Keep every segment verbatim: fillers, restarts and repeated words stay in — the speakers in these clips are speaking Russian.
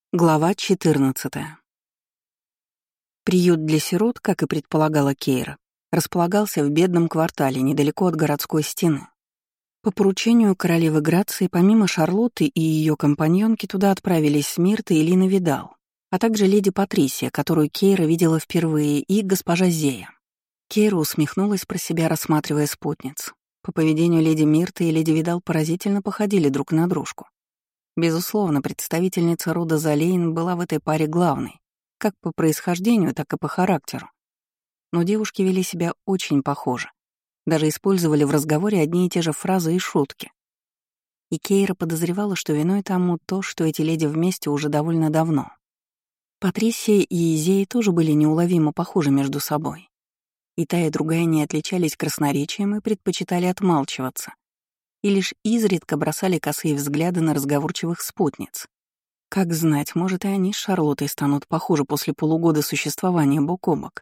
Глава четырнадцатая. Приют для сирот, как и предполагала Кейра, располагался в бедном квартале недалеко от городской стены. По поручению королевы Грации, помимо Шарлотты и ее компаньонки, туда отправились Мирта и Лина Видал, а также леди Патрисия, которую Кейра видела впервые, и госпожа Зея. Кейра усмехнулась про себя, рассматривая спутниц. По поведению леди Мирты и леди Видал поразительно походили друг на дружку. Безусловно, представительница рода Залейн была в этой паре главной, как по происхождению, так и по характеру. Но девушки вели себя очень похоже. Даже использовали в разговоре одни и те же фразы и шутки. И Кейра подозревала, что виной тому то, что эти леди вместе уже довольно давно. Патрисия и Изея тоже были неуловимо похожи между собой. И та, и другая не отличались красноречием и предпочитали отмалчиваться. И лишь изредка бросали косые взгляды на разговорчивых спутниц. Как знать, может, и они с Шарлоттой станут похожи после полугода существования бок о бок.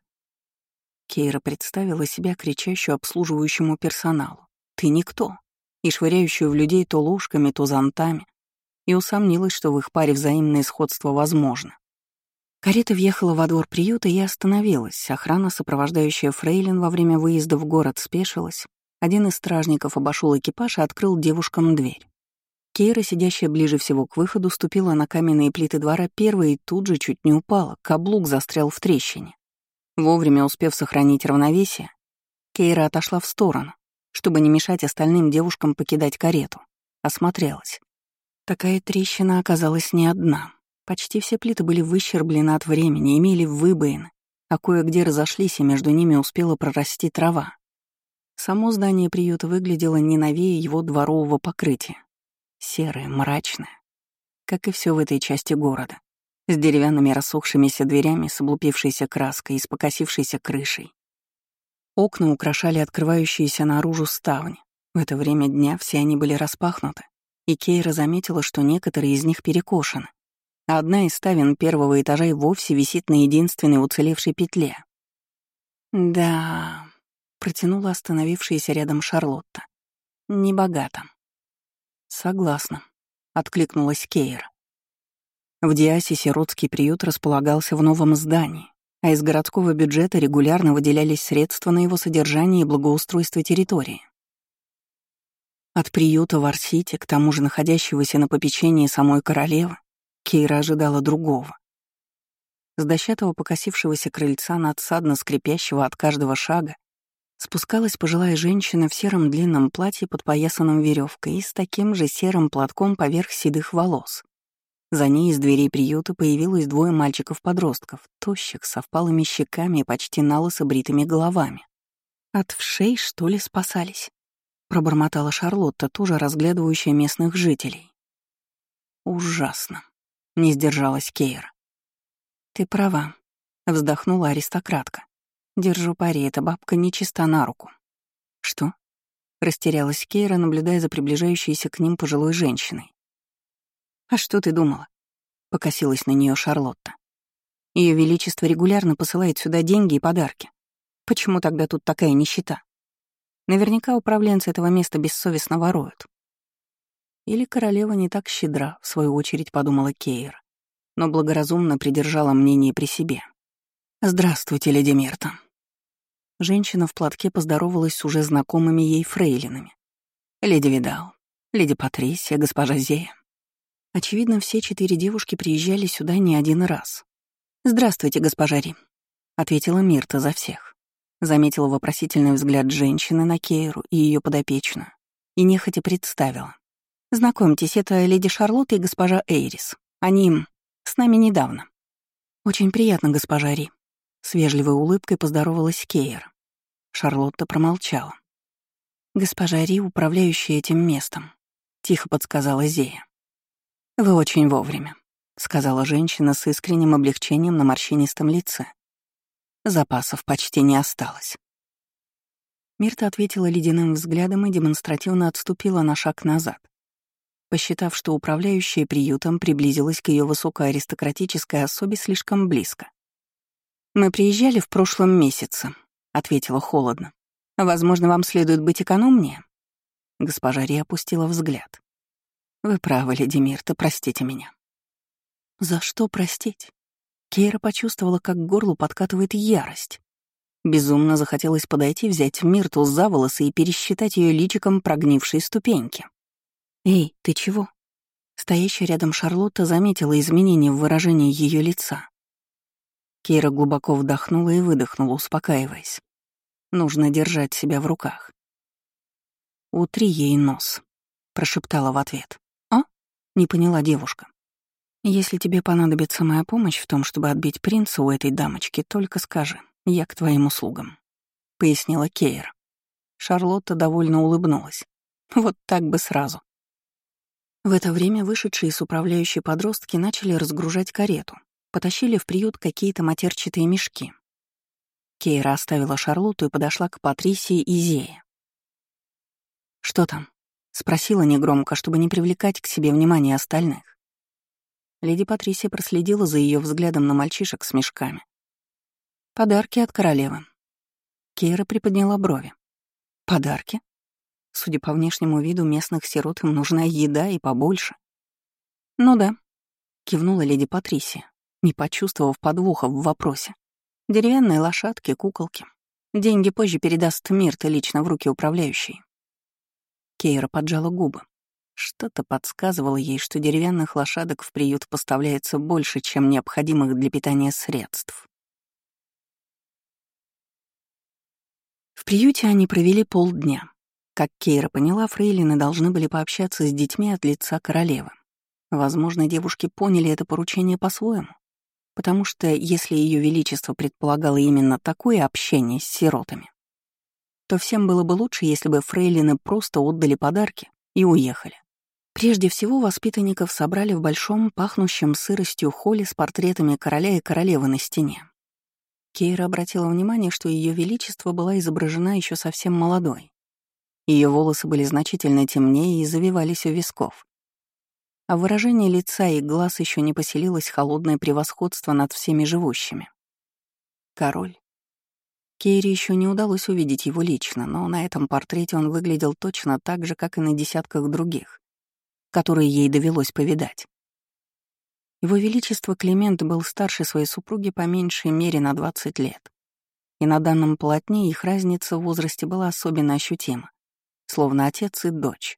Кейра представила себя кричащую обслуживающему персоналу: «Ты никто!» и швыряющую в людей то ложками, то зонтами, и усомнилась, что в их паре взаимное сходство возможно. Карета въехала во двор приюта и остановилась. Охрана, сопровождающая фрейлин во время выезда в город, спешилась. Один из стражников обошел экипаж и открыл девушкам дверь. Кейра, сидящая ближе всего к выходу, ступила на каменные плиты двора первой и тут же чуть не упала, каблук застрял в трещине. Вовремя успев сохранить равновесие, Кейра отошла в сторону, чтобы не мешать остальным девушкам покидать карету. Осмотрелась. Такая трещина оказалась не одна. Почти все плиты были выщерблены от времени, имели выбоины, а кое-где разошлись, и между ними успела прорасти трава. Само здание приюта выглядело не новее его дворового покрытия. Серое, мрачное, как и все в этой части города, с деревянными рассохшимися дверями, с облупившейся краской и с покосившейся крышей. Окна украшали открывающиеся наружу ставни. В это время дня все они были распахнуты, и Кейра заметила, что некоторые из них перекошены, а одна из ставен первого этажа и вовсе висит на единственной уцелевшей петле. «Да...» — протянула остановившаяся рядом Шарлотта. «Небогато». «Согласна», — откликнулась Кейра. В Диасе сиротский приют располагался в новом здании, а из городского бюджета регулярно выделялись средства на его содержание и благоустройство территории. От приюта в Арсите, к тому же находящегося на попечении самой королевы, Кейра ожидала другого. С дощатого покосившегося крыльца, надсадно скрипящего от каждого шага, спускалась пожилая женщина в сером длинном платье, подпоясанном веревкой, и с таким же серым платком поверх седых волос. За ней из дверей приюта появилось двое мальчиков-подростков, тощих, со впалыми щеками и почти налысо бритыми головами. «От вшей, что ли, спасались?» — пробормотала Шарлотта, тоже разглядывающая местных жителей. «Ужасно», — не сдержалась Кейра. «Ты права», — вздохнула аристократка. «Держу пари, эта бабка нечиста на руку». «Что?» — растерялась Кейра, наблюдая за приближающейся к ним пожилой женщиной. «А что ты думала?» — покосилась на нее Шарлотта. Ее величество регулярно посылает сюда деньги и подарки. Почему тогда тут такая нищета? Наверняка управленцы этого места бессовестно воруют. Или королева не так щедра, в свою очередь подумала Кейра, но благоразумно придержала мнение при себе. «Здравствуйте, леди Мирта». Женщина в платке поздоровалась с уже знакомыми ей фрейлинами. «Леди Видал, леди Патрисия, госпожа Зея». Очевидно, все четыре девушки приезжали сюда не один раз. «Здравствуйте, госпожа Ри», — ответила Мирта за всех. Заметила вопросительный взгляд женщины на Кейру и ее подопечную и нехотя представила. «Знакомьтесь, это леди Шарлотта и госпожа Эйрис. Они с нами недавно». «Очень приятно, госпожа Ри», — с вежливой улыбкой поздоровалась Кейра. Шарлотта промолчала. «Госпожа Ри, управляющая этим местом», — тихо подсказала Зея. «Вы очень вовремя», — сказала женщина с искренним облегчением на морщинистом лице. «Запасов почти не осталось». Мирта ответила ледяным взглядом и демонстративно отступила на шаг назад, посчитав, что управляющая приютом приблизилась к ее высокоаристократической особе слишком близко. «Мы приезжали в прошлом месяце», — ответила холодно. «Возможно, вам следует быть экономнее?» Госпожа Ри опустила взгляд. «Вы правы, леди Мирта, простите меня». За что простить? Кейра почувствовала, как к горлу подкатывает ярость. Безумно захотелось подойти, взять Миртл за волосы и пересчитать ее личиком прогнившие ступеньки. «Эй, ты чего?» Стоящая рядом Шарлотта заметила изменения в выражении ее лица. Кейра глубоко вдохнула и выдохнула, успокаиваясь. Нужно держать себя в руках. «Утри ей нос», — прошептала в ответ. «А?» — не поняла девушка. «Если тебе понадобится моя помощь в том, чтобы отбить принца у этой дамочки, только скажи, я к твоим услугам», — пояснила Кейра. Шарлотта довольно улыбнулась. Вот так бы сразу. В это время вышедшие с управляющей подростки начали разгружать карету, потащили в приют какие-то матерчатые мешки. Кейра оставила Шарлотту и подошла к Патрисии и Зее. «Что там?» — спросила негромко, чтобы не привлекать к себе внимание остальных. Леди Патрисия проследила за ее взглядом на мальчишек с мешками. «Подарки от королевы». Кейра приподняла брови. «Подарки?» Судя по внешнему виду местных сирот, им нужна еда и побольше. «Ну да», — кивнула леди Патрисия, не почувствовав подвоха в вопросе. «Деревянные лошадки, куколки. Деньги позже передаст Мирта лично в руки управляющей». Кейра поджала губы. Что-то подсказывало ей, что деревянных лошадок в приют поставляется больше, чем необходимых для питания средств. В приюте они провели полдня. Как Кейра поняла, фрейлины должны были пообщаться с детьми от лица королевы. Возможно, девушки поняли это поручение по-своему, потому что если Ее Величество предполагало именно такое общение с сиротами, то всем было бы лучше, если бы фрейлины просто отдали подарки и уехали. Прежде всего, воспитанников собрали в большом, пахнущем сыростью холле с портретами короля и королевы на стене. Кейра обратила внимание, что Ее Величество была изображена еще совсем молодой. Ее волосы были значительно темнее и завивались у висков. А в выражении лица и глаз еще не поселилось холодное превосходство над всеми живущими. Король. Кейре еще не удалось увидеть его лично, но на этом портрете он выглядел точно так же, как и на десятках других, которые ей довелось повидать. Его Величество Климент был старше своей супруги по меньшей мере на двадцать лет, и на данном полотне их разница в возрасте была особенно ощутима, словно отец и дочь.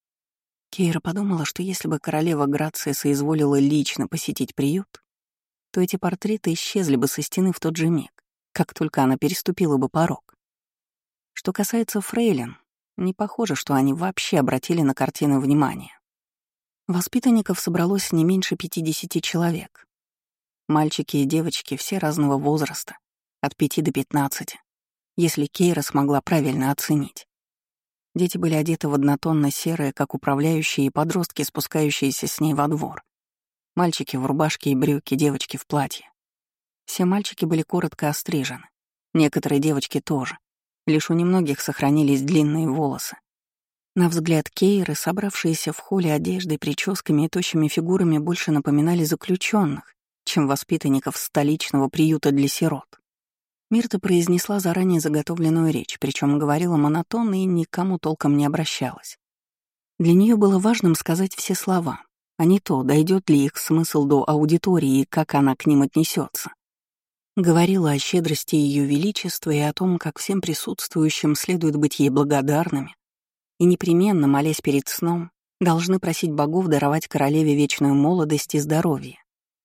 Кейра подумала, что если бы королева Грация соизволила лично посетить приют, то эти портреты исчезли бы со стены в тот же миг, как только она переступила бы порог. Что касается фрейлин, не похоже, что они вообще обратили на картины внимание. Воспитанников собралось не меньше пятидесяти человек. Мальчики и девочки все разного возраста, от пяти до пятнадцати, если Кейра смогла правильно оценить. Дети были одеты в однотонно-серое, как управляющие, и подростки, спускающиеся с ней во двор. Мальчики в рубашке и брюки, девочки в платье. Все мальчики были коротко острижены. Некоторые девочки тоже. Лишь у немногих сохранились длинные волосы. На взгляд Кейры, собравшиеся в холле одеждой, прическами и тощими фигурами больше напоминали заключенных, чем воспитанников столичного приюта для сирот. Мирта произнесла заранее заготовленную речь, причем говорила монотонно и никому толком не обращалась. Для нее было важным сказать все слова, а не то, дойдет ли их смысл до аудитории и как она к ним отнесется. Говорила о щедрости Ее Величества и о том, как всем присутствующим следует быть ей благодарными, и непременно, молясь перед сном, должны просить богов даровать королеве вечную молодость и здоровье.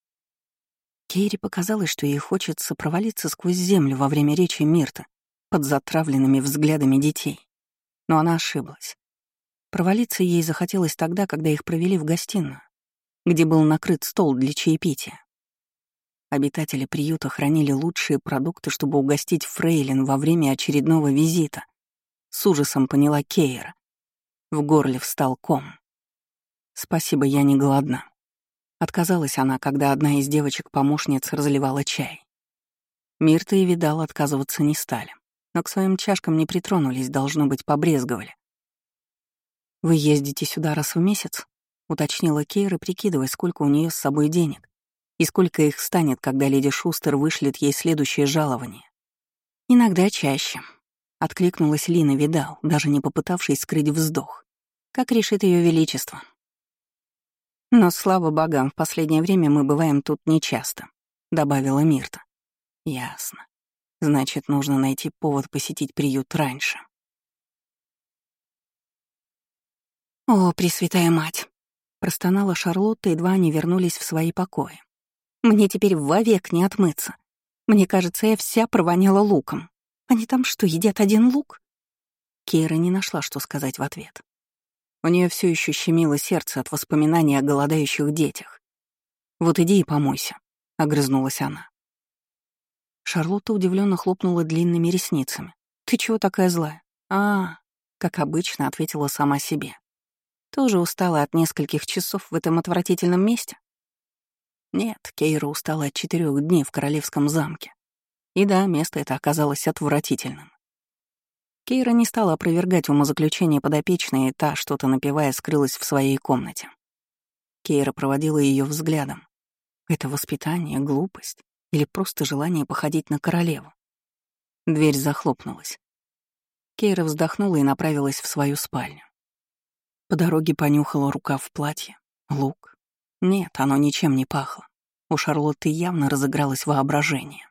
Кейре показалось, что ей хочется провалиться сквозь землю во время речи Мирты под затравленными взглядами детей. Но она ошиблась. Провалиться ей захотелось тогда, когда их провели в гостиную, где был накрыт стол для чаепития. Обитатели приюта хранили лучшие продукты, чтобы угостить фрейлин во время очередного визита. С ужасом поняла Кейра. В горле встал ком. «Спасибо, я не голодна». Отказалась она, когда одна из девочек-помощниц разливала чай. Мирта и Видал отказываться не стали, но к своим чашкам не притронулись, должно быть, побрезговали. «Вы ездите сюда раз в месяц?» — уточнила Кейра, прикидывая, сколько у нее с собой денег и сколько их станет, когда леди Шустер вышлет ей следующее жалование. «Иногда чаще», — откликнулась Лина Видал, даже не попытавшись скрыть вздох. «Как решит Ее Величество». «Но, слава богам, в последнее время мы бываем тут нечасто», — добавила Мирта. «Ясно. Значит, нужно найти повод посетить приют раньше». «О, Пресвятая Мать!» — простонала Шарлотта, едва они вернулись в свои покои. «Мне теперь вовек не отмыться. Мне кажется, я вся провоняла луком. Они там что, едят один лук?» Кейра не нашла, что сказать в ответ. У нее все еще щемило сердце от воспоминаний о голодающих детях. «Вот иди и помойся», — огрызнулась она. Шарлотта удивленно хлопнула длинными ресницами. «Ты чего такая злая?» «А, как обычно», — ответила сама себе. «Тоже устала от нескольких часов в этом отвратительном месте?» Нет, Кейра устала от четырех дней в королевском замке. И да, место это оказалось отвратительным. Кейра не стала опровергать умозаключение подопечной, и та, что-то напевая, скрылась в своей комнате. Кейра проводила ее взглядом. Это воспитание, глупость или просто желание походить на королеву? Дверь захлопнулась. Кейра вздохнула и направилась в свою спальню. По дороге понюхала рукав в платье. Лук. Нет, оно ничем не пахло. У Шарлотты явно разыгралось воображение.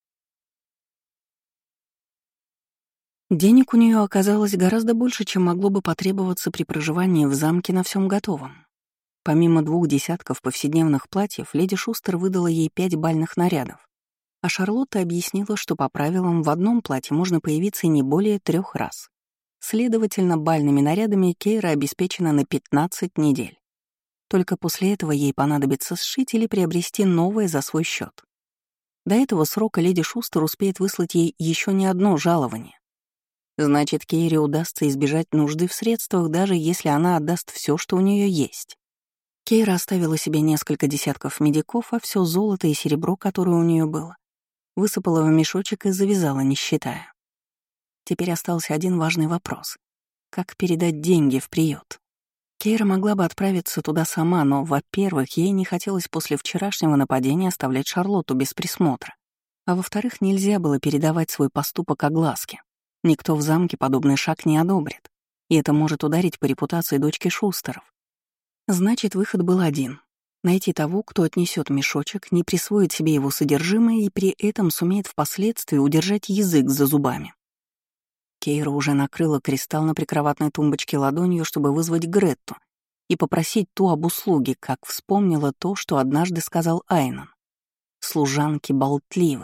Денег у нее оказалось гораздо больше, чем могло бы потребоваться при проживании в замке на всем готовом. Помимо двух десятков повседневных платьев, леди Шустер выдала ей пять бальных нарядов, а Шарлотта объяснила, что по правилам в одном платье можно появиться не более трех раз. Следовательно, бальными нарядами Кейра обеспечена на пятнадцать недель. Только после этого ей понадобится сшить или приобрести новое за свой счет. До этого срока леди Шустер успеет выслать ей еще не одно жалование. Значит, Кейре удастся избежать нужды в средствах, даже если она отдаст все, что у нее есть. Кейра оставила себе несколько десятков медиков, а все золото и серебро, которое у нее было, высыпала в мешочек и завязала, не считая. Теперь остался один важный вопрос. Как передать деньги в приют? Кейра могла бы отправиться туда сама, но, во-первых, ей не хотелось после вчерашнего нападения оставлять Шарлотту без присмотра. А во-вторых, нельзя было передавать свой поступок огласке. Никто в замке подобный шаг не одобрит, и это может ударить по репутации дочки Шустеров. Значит, выход был один — найти того, кто отнесет мешочек, не присвоит себе его содержимое и при этом сумеет впоследствии удержать язык за зубами. Кейра уже накрыла кристалл на прикроватной тумбочке ладонью, чтобы вызвать Гретту и попросить ту об услуге, как вспомнила то, что однажды сказал Айнан. Служанки болтливы.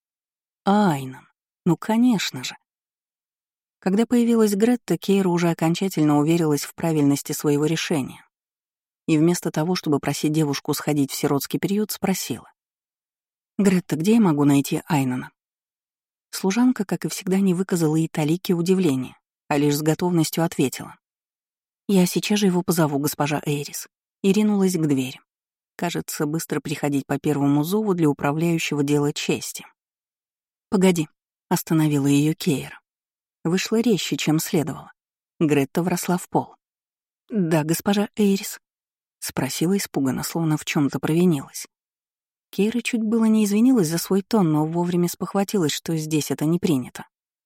Айнан, ну конечно же. Когда появилась Гретта, Кейра уже окончательно уверилась в правильности своего решения. И вместо того, чтобы просить девушку сходить в сиротский приют, спросила. «Гретта, где я могу найти Айнана?» Служанка, как и всегда, не выказала и талики удивления, а лишь с готовностью ответила. «Я сейчас же его позову, госпожа Эйрис», и ринулась к двери. Кажется, быстро приходить по первому зову для управляющего дела чести. «Погоди», — остановила ее Кейра. Вышла резче, чем следовало. Гретта вросла в пол. «Да, госпожа Эйрис», — спросила испуганно, словно в чем то провинилась. Кейра чуть было не извинилась за свой тон, но вовремя спохватилась, что здесь это не принято.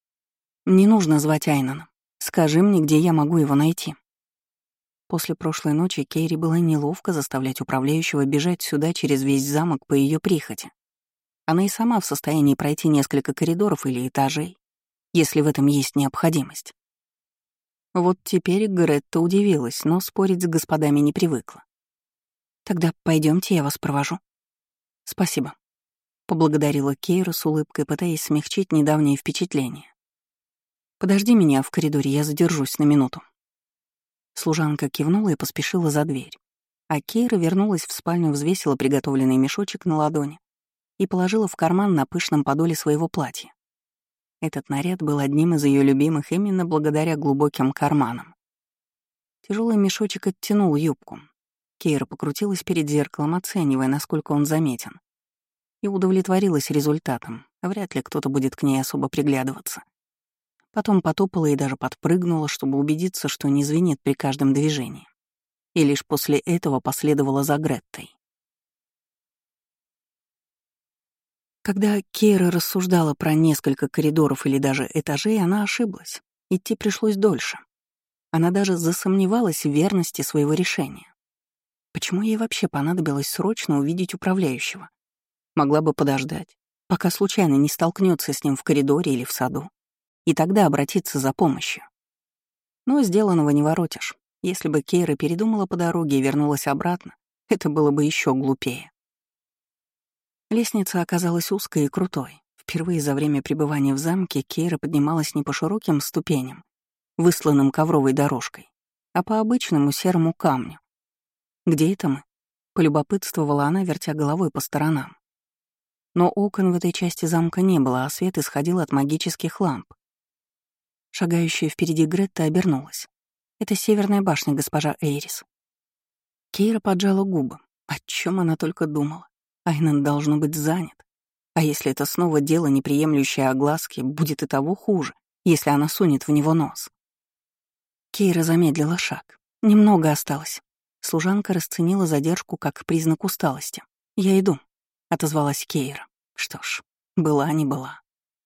«Не нужно звать Айнана. Скажи мне, где я могу его найти». После прошлой ночи Кейре было неловко заставлять управляющего бежать сюда через весь замок по ее прихоти. Она и сама в состоянии пройти несколько коридоров или этажей, если в этом есть необходимость. Вот теперь Гретта удивилась, но спорить с господами не привыкла. «Тогда пойдемте, я вас провожу». «Спасибо», — поблагодарила Кейра с улыбкой, пытаясь смягчить недавнее впечатление. «Подожди меня в коридоре, я задержусь на минуту». Служанка кивнула и поспешила за дверь, а Кейра вернулась в спальню, взвесила приготовленный мешочек на ладони и положила в карман на пышном подоле своего платья. Этот наряд был одним из ее любимых именно благодаря глубоким карманам. Тяжелый мешочек оттянул юбку. Кейра покрутилась перед зеркалом, оценивая, насколько он заметен, и удовлетворилась результатом. Вряд ли кто-то будет к ней особо приглядываться. Потом потопала и даже подпрыгнула, чтобы убедиться, что не звенит при каждом движении. И лишь после этого последовала за Греттой. Когда Кейра рассуждала про несколько коридоров или даже этажей, она ошиблась. Идти пришлось дольше. Она даже засомневалась в верности своего решения. Почему ей вообще понадобилось срочно увидеть управляющего? Могла бы подождать, пока случайно не столкнется с ним в коридоре или в саду, и тогда обратиться за помощью. Но сделанного не воротишь. Если бы Кейра передумала по дороге и вернулась обратно, это было бы еще глупее. Лестница оказалась узкой и крутой. Впервые за время пребывания в замке Кейра поднималась не по широким ступеням, высланным ковровой дорожкой, а по обычному серому камню. «Где это мы?» — полюбопытствовала она, вертя головой по сторонам. Но окон в этой части замка не было, а свет исходил от магических ламп. Шагающая впереди Гретта обернулась. «Это северная башня, госпожа Эйрис». Кейра поджала губы. О чем она только думала. Айнан должно быть занят. А если это снова дело, не приемлющее огласки, будет и того хуже, если она сунет в него нос. Кейра замедлила шаг. Немного осталось. Служанка расценила задержку как признак усталости. «Я иду», — отозвалась Кейра. Что ж, была не была.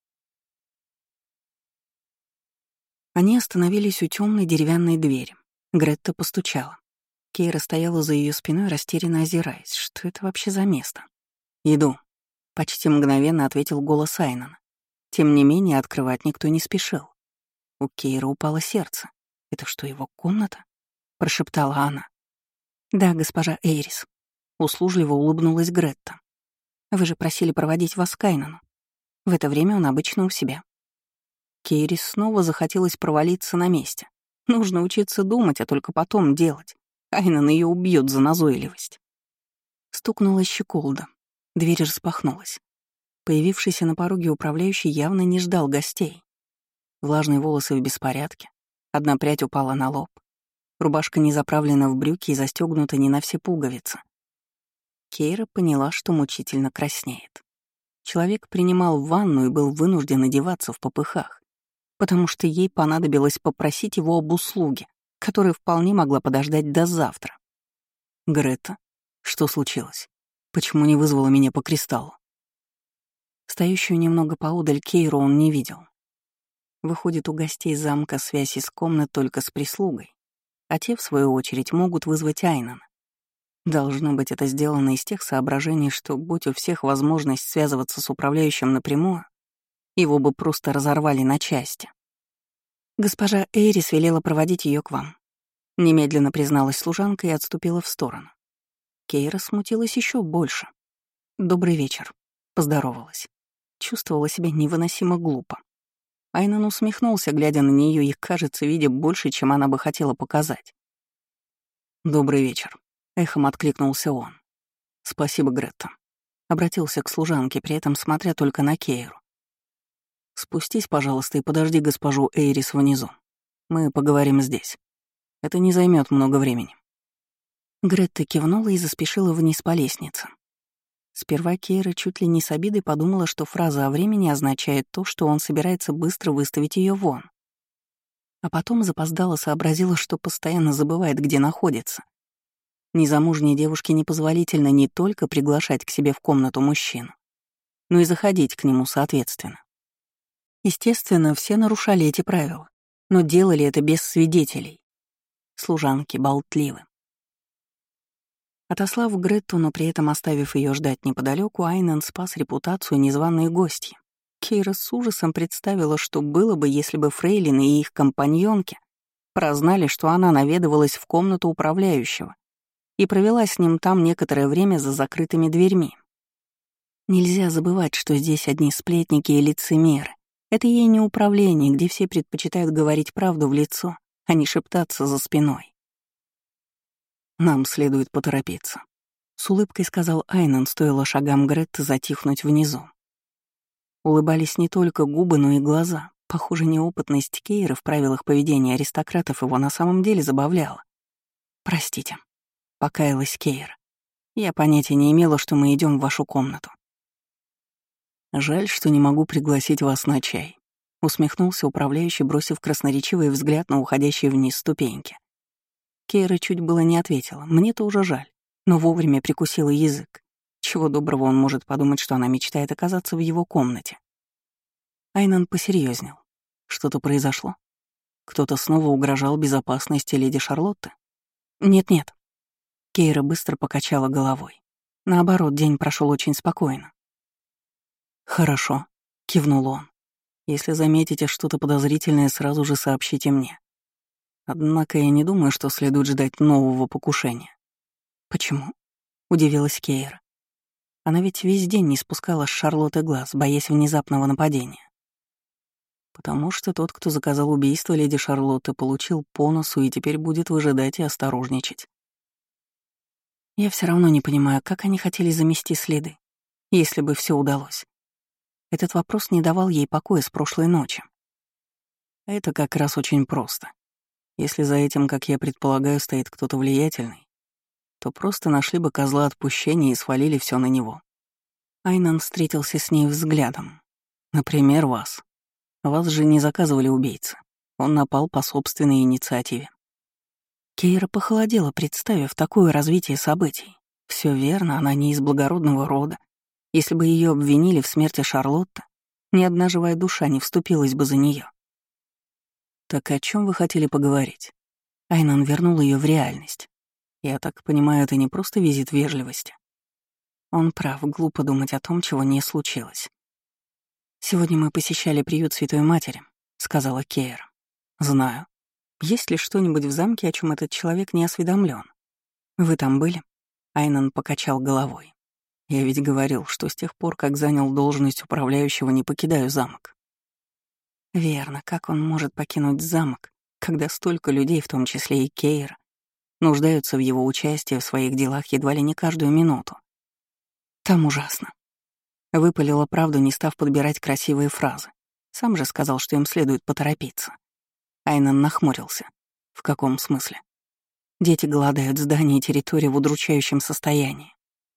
Они остановились у темной деревянной двери. Гретта постучала. Кейра стояла за ее спиной, растерянно озираясь. Что это вообще за место? «Иду», — почти мгновенно ответил голос Айнана. Тем не менее, открывать никто не спешил. У Кейры упало сердце. «Это что, его комната?» — прошептала она. «Да, госпожа Эйрис», — услужливо улыбнулась Гретта. «Вы же просили проводить вас к Айнану. В это время он обычно у себя». Кейрис снова захотелось провалиться на месте. Нужно учиться думать, а только потом делать. Айнан ее убьет за назойливость. Стукнула щеколда. Дверь распахнулась. Появившийся на пороге управляющий явно не ждал гостей. Влажные волосы в беспорядке. Одна прядь упала на лоб. Рубашка не заправлена в брюки и застегнута не на все пуговицы. Кейра поняла, что мучительно краснеет. Человек принимал ванну и был вынужден одеваться в попыхах, потому что ей понадобилось попросить его об услуге, которая вполне могла подождать до завтра. «Гретта, что случилось? Почему не вызвала меня по кристаллу?» Стоящую немного поодаль Кейру он не видел. Выходит, у гостей замка связь из комнат только с прислугой, а те, в свою очередь, могут вызвать Айнана. Должно быть, это сделано из тех соображений, что, будь у всех возможность связываться с управляющим напрямую, его бы просто разорвали на части. «Госпожа Эйрис велела проводить ее к вам», — немедленно призналась служанка и отступила в сторону. Кейра смутилась еще больше. «Добрый вечер», — поздоровалась. Чувствовала себя невыносимо глупо. Айнан усмехнулся, глядя на нее и, кажется, видя больше, чем она бы хотела показать. «Добрый вечер», — эхом откликнулся он. «Спасибо, Гретта», — обратился к служанке, при этом смотря только на Кейру. «Спустись, пожалуйста, и подожди госпожу Эйрис внизу. Мы поговорим здесь. Это не займет много времени». Гретта кивнула и заспешила вниз по лестнице. Сперва Кейра чуть ли не с обидой подумала, что фраза о времени означает то, что он собирается быстро выставить ее вон. А потом запоздала сообразила, что постоянно забывает, где находится. Незамужней девушке непозволительно не только приглашать к себе в комнату мужчину, но и заходить к нему соответственно. Естественно, все нарушали эти правила, но делали это без свидетелей. Служанки болтливы. Отослав Гретту, но при этом оставив ее ждать неподалеку, Айнан спас репутацию незваной гостьи. Кейра с ужасом представила, что было бы, если бы фрейлины и их компаньонки прознали, что она наведывалась в комнату управляющего и провела с ним там некоторое время за закрытыми дверьми. Нельзя забывать, что здесь одни сплетники и лицемеры. Это ей не управление, где все предпочитают говорить правду в лицо, а не шептаться за спиной. «Нам следует поторопиться», — с улыбкой сказал Айнан, стоило шагам Гретты затихнуть внизу. Улыбались не только губы, но и глаза. Похоже, неопытность Кейры в правилах поведения аристократов его на самом деле забавляла. «Простите», — покаялась Кейра. «Я понятия не имела, что мы идем в вашу комнату». «Жаль, что не могу пригласить вас на чай», — усмехнулся управляющий, бросив красноречивый взгляд на уходящие вниз ступеньки. Кейра чуть было не ответила. Мне-то уже жаль, но вовремя прикусила язык. Чего доброго он может подумать, что она мечтает оказаться в его комнате. Айнан посерьезнел. Что-то произошло? Кто-то снова угрожал безопасности леди Шарлотты? Нет-нет. Кейра быстро покачала головой. Наоборот, день прошел очень спокойно. «Хорошо», — кивнул он. «Если заметите что-то подозрительное, сразу же сообщите мне. Однако я не думаю, что следует ждать нового покушения». «Почему?» — удивилась Кейра. Она ведь весь день не спускала с Шарлотты глаз, боясь внезапного нападения. Потому что тот, кто заказал убийство леди Шарлотты, получил по носу и теперь будет выжидать и осторожничать. Я все равно не понимаю, как они хотели замести следы, если бы все удалось. Этот вопрос не давал ей покоя с прошлой ночи. Это как раз очень просто. Если за этим, как я предполагаю, стоит кто-то влиятельный, то просто нашли бы козла отпущения и свалили все на него. Айнан встретился с ней взглядом. Например, вас. Вас же не заказывали убийцы. Он напал по собственной инициативе. Кейра похолодела, представив такое развитие событий. Все верно, она не из благородного рода. Если бы ее обвинили в смерти Шарлотты, ни одна живая душа не вступилась бы за нее. «Так о чем вы хотели поговорить?» Айнан вернул ее в реальность. «Я так понимаю, это не просто визит вежливости». Он прав, глупо думать о том, чего не случилось. «Сегодня мы посещали приют Святой Матери», — сказала Кейра. «Знаю. Есть ли что-нибудь в замке, о чем этот человек не осведомлен? Вы там были?» Айнан покачал головой. «Я ведь говорил, что с тех пор, как занял должность управляющего, не покидаю замок». Верно, как он может покинуть замок, когда столько людей, в том числе и Кейра, нуждаются в его участии в своих делах едва ли не каждую минуту? Там ужасно. Выпалила правду, не став подбирать красивые фразы. Сам же сказал, что им следует поторопиться. Айнан нахмурился. В каком смысле? Дети голодают, здания и территория в удручающем состоянии.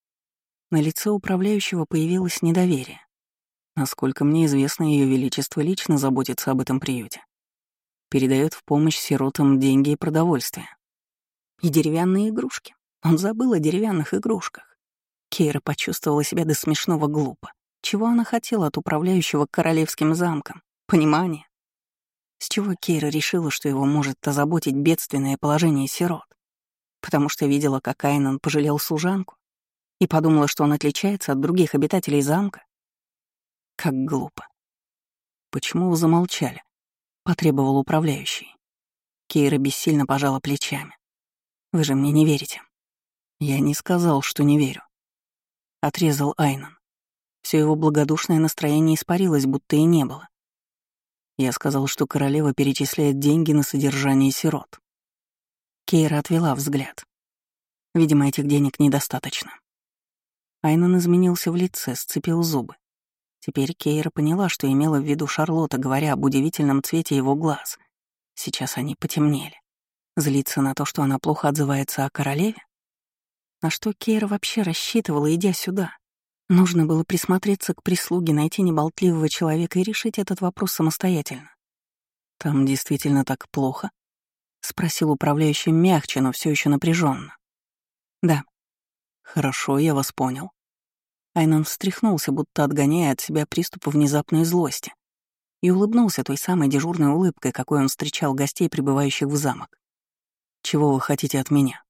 На лице управляющего появилось недоверие. Насколько мне известно, Ее Величество лично заботится об этом приюте. Передает в помощь сиротам деньги и продовольствие. И деревянные игрушки. Он забыл о деревянных игрушках. Кейра почувствовала себя до смешного глупо. Чего она хотела от управляющего королевским замком? Понимание? С чего Кейра решила, что его может озаботить бедственное положение сирот? Потому что видела, как Айнан пожалел служанку? И подумала, что он отличается от других обитателей замка? Как глупо. «Почему вы замолчали?» — потребовал управляющий. Кейра бессильно пожала плечами. «Вы же мне не верите». «Я не сказал, что не верю», — отрезал Айнан. Все его благодушное настроение испарилось, будто и не было. Я сказал, что королева перечисляет деньги на содержание сирот. Кейра отвела взгляд. Видимо, этих денег недостаточно. Айнан изменился в лице, сцепил зубы. Теперь Кейра поняла, что имела в виду Шарлотта, говоря об удивительном цвете его глаз. Сейчас они потемнели. Злиться на то, что она плохо отзывается о королеве? На что Кейра вообще рассчитывала, идя сюда? Нужно было присмотреться к прислуге, найти неболтливого человека и решить этот вопрос самостоятельно. «Там действительно так плохо?» — спросил управляющий мягче, но все еще напряженно. «Да». «Хорошо, я вас понял». Айнан встряхнулся, будто отгоняя от себя приступы внезапной злости, и улыбнулся той самой дежурной улыбкой, какой он встречал гостей, прибывающих в замок. «Чего вы хотите от меня?»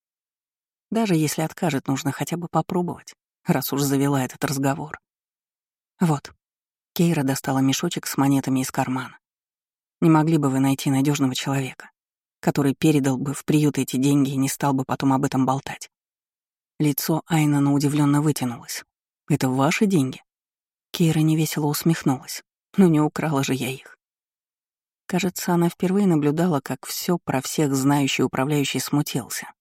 Даже если откажет, нужно хотя бы попробовать, раз уж завела этот разговор. Вот. Кейра достала мешочек с монетами из кармана. Не могли бы вы найти надежного человека, который передал бы в приют эти деньги и не стал бы потом об этом болтать? Лицо Айнана удивленно вытянулось. «Это ваши деньги?» Кейра невесело усмехнулась. «Ну не украла же я их». Кажется, она впервые наблюдала, как все про всех знающий управляющий смутился.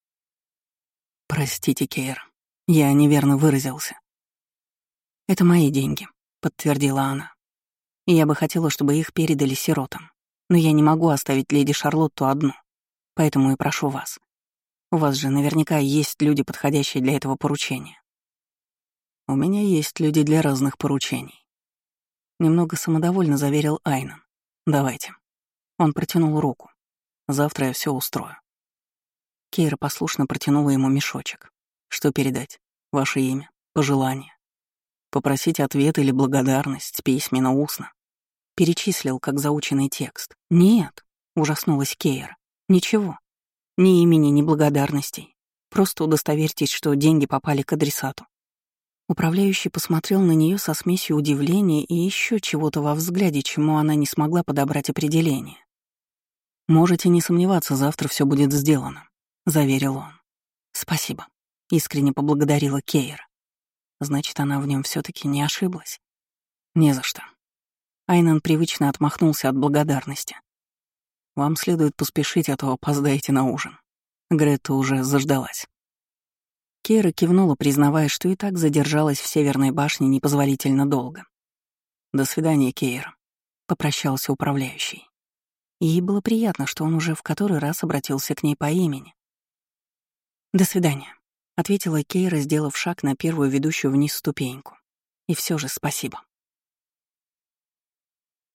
«Простите, Кейра, я неверно выразился». «Это мои деньги», — подтвердила она. «И я бы хотела, чтобы их передали сиротам. Но я не могу оставить леди Шарлотту одну, поэтому и прошу вас. У вас же наверняка есть люди, подходящие для этого поручения». «У меня есть люди для разных поручений», — немного самодовольно заверил Айнан. «Давайте». Он протянул руку. «Завтра я все устрою». Кейра послушно протянула ему мешочек. «Что передать? Ваше имя? Пожелание? Попросить ответ или благодарность, письменно, устно?» Перечислил, как заученный текст. «Нет», — ужаснулась Кейра. «Ничего. Ни имени, ни благодарностей. Просто удостоверьтесь, что деньги попали к адресату». Управляющий посмотрел на нее со смесью удивления и еще чего-то во взгляде, чему она не смогла подобрать определение. «Можете не сомневаться, завтра все будет сделано», — заверил он. «Спасибо», — искренне поблагодарила Кейра. Значит, она в нем все таки не ошиблась. «Не за что». Айнан привычно отмахнулся от благодарности. «Вам следует поспешить, а то опоздаете на ужин. Грета уже заждалась». Кейра кивнула, признавая, что и так задержалась в Северной башне непозволительно долго. «До свидания, Кейра», — попрощался управляющий. Ей было приятно, что он уже в который раз обратился к ней по имени. «До свидания», — ответила Кейра, сделав шаг на первую ведущую вниз ступеньку. «И все же спасибо».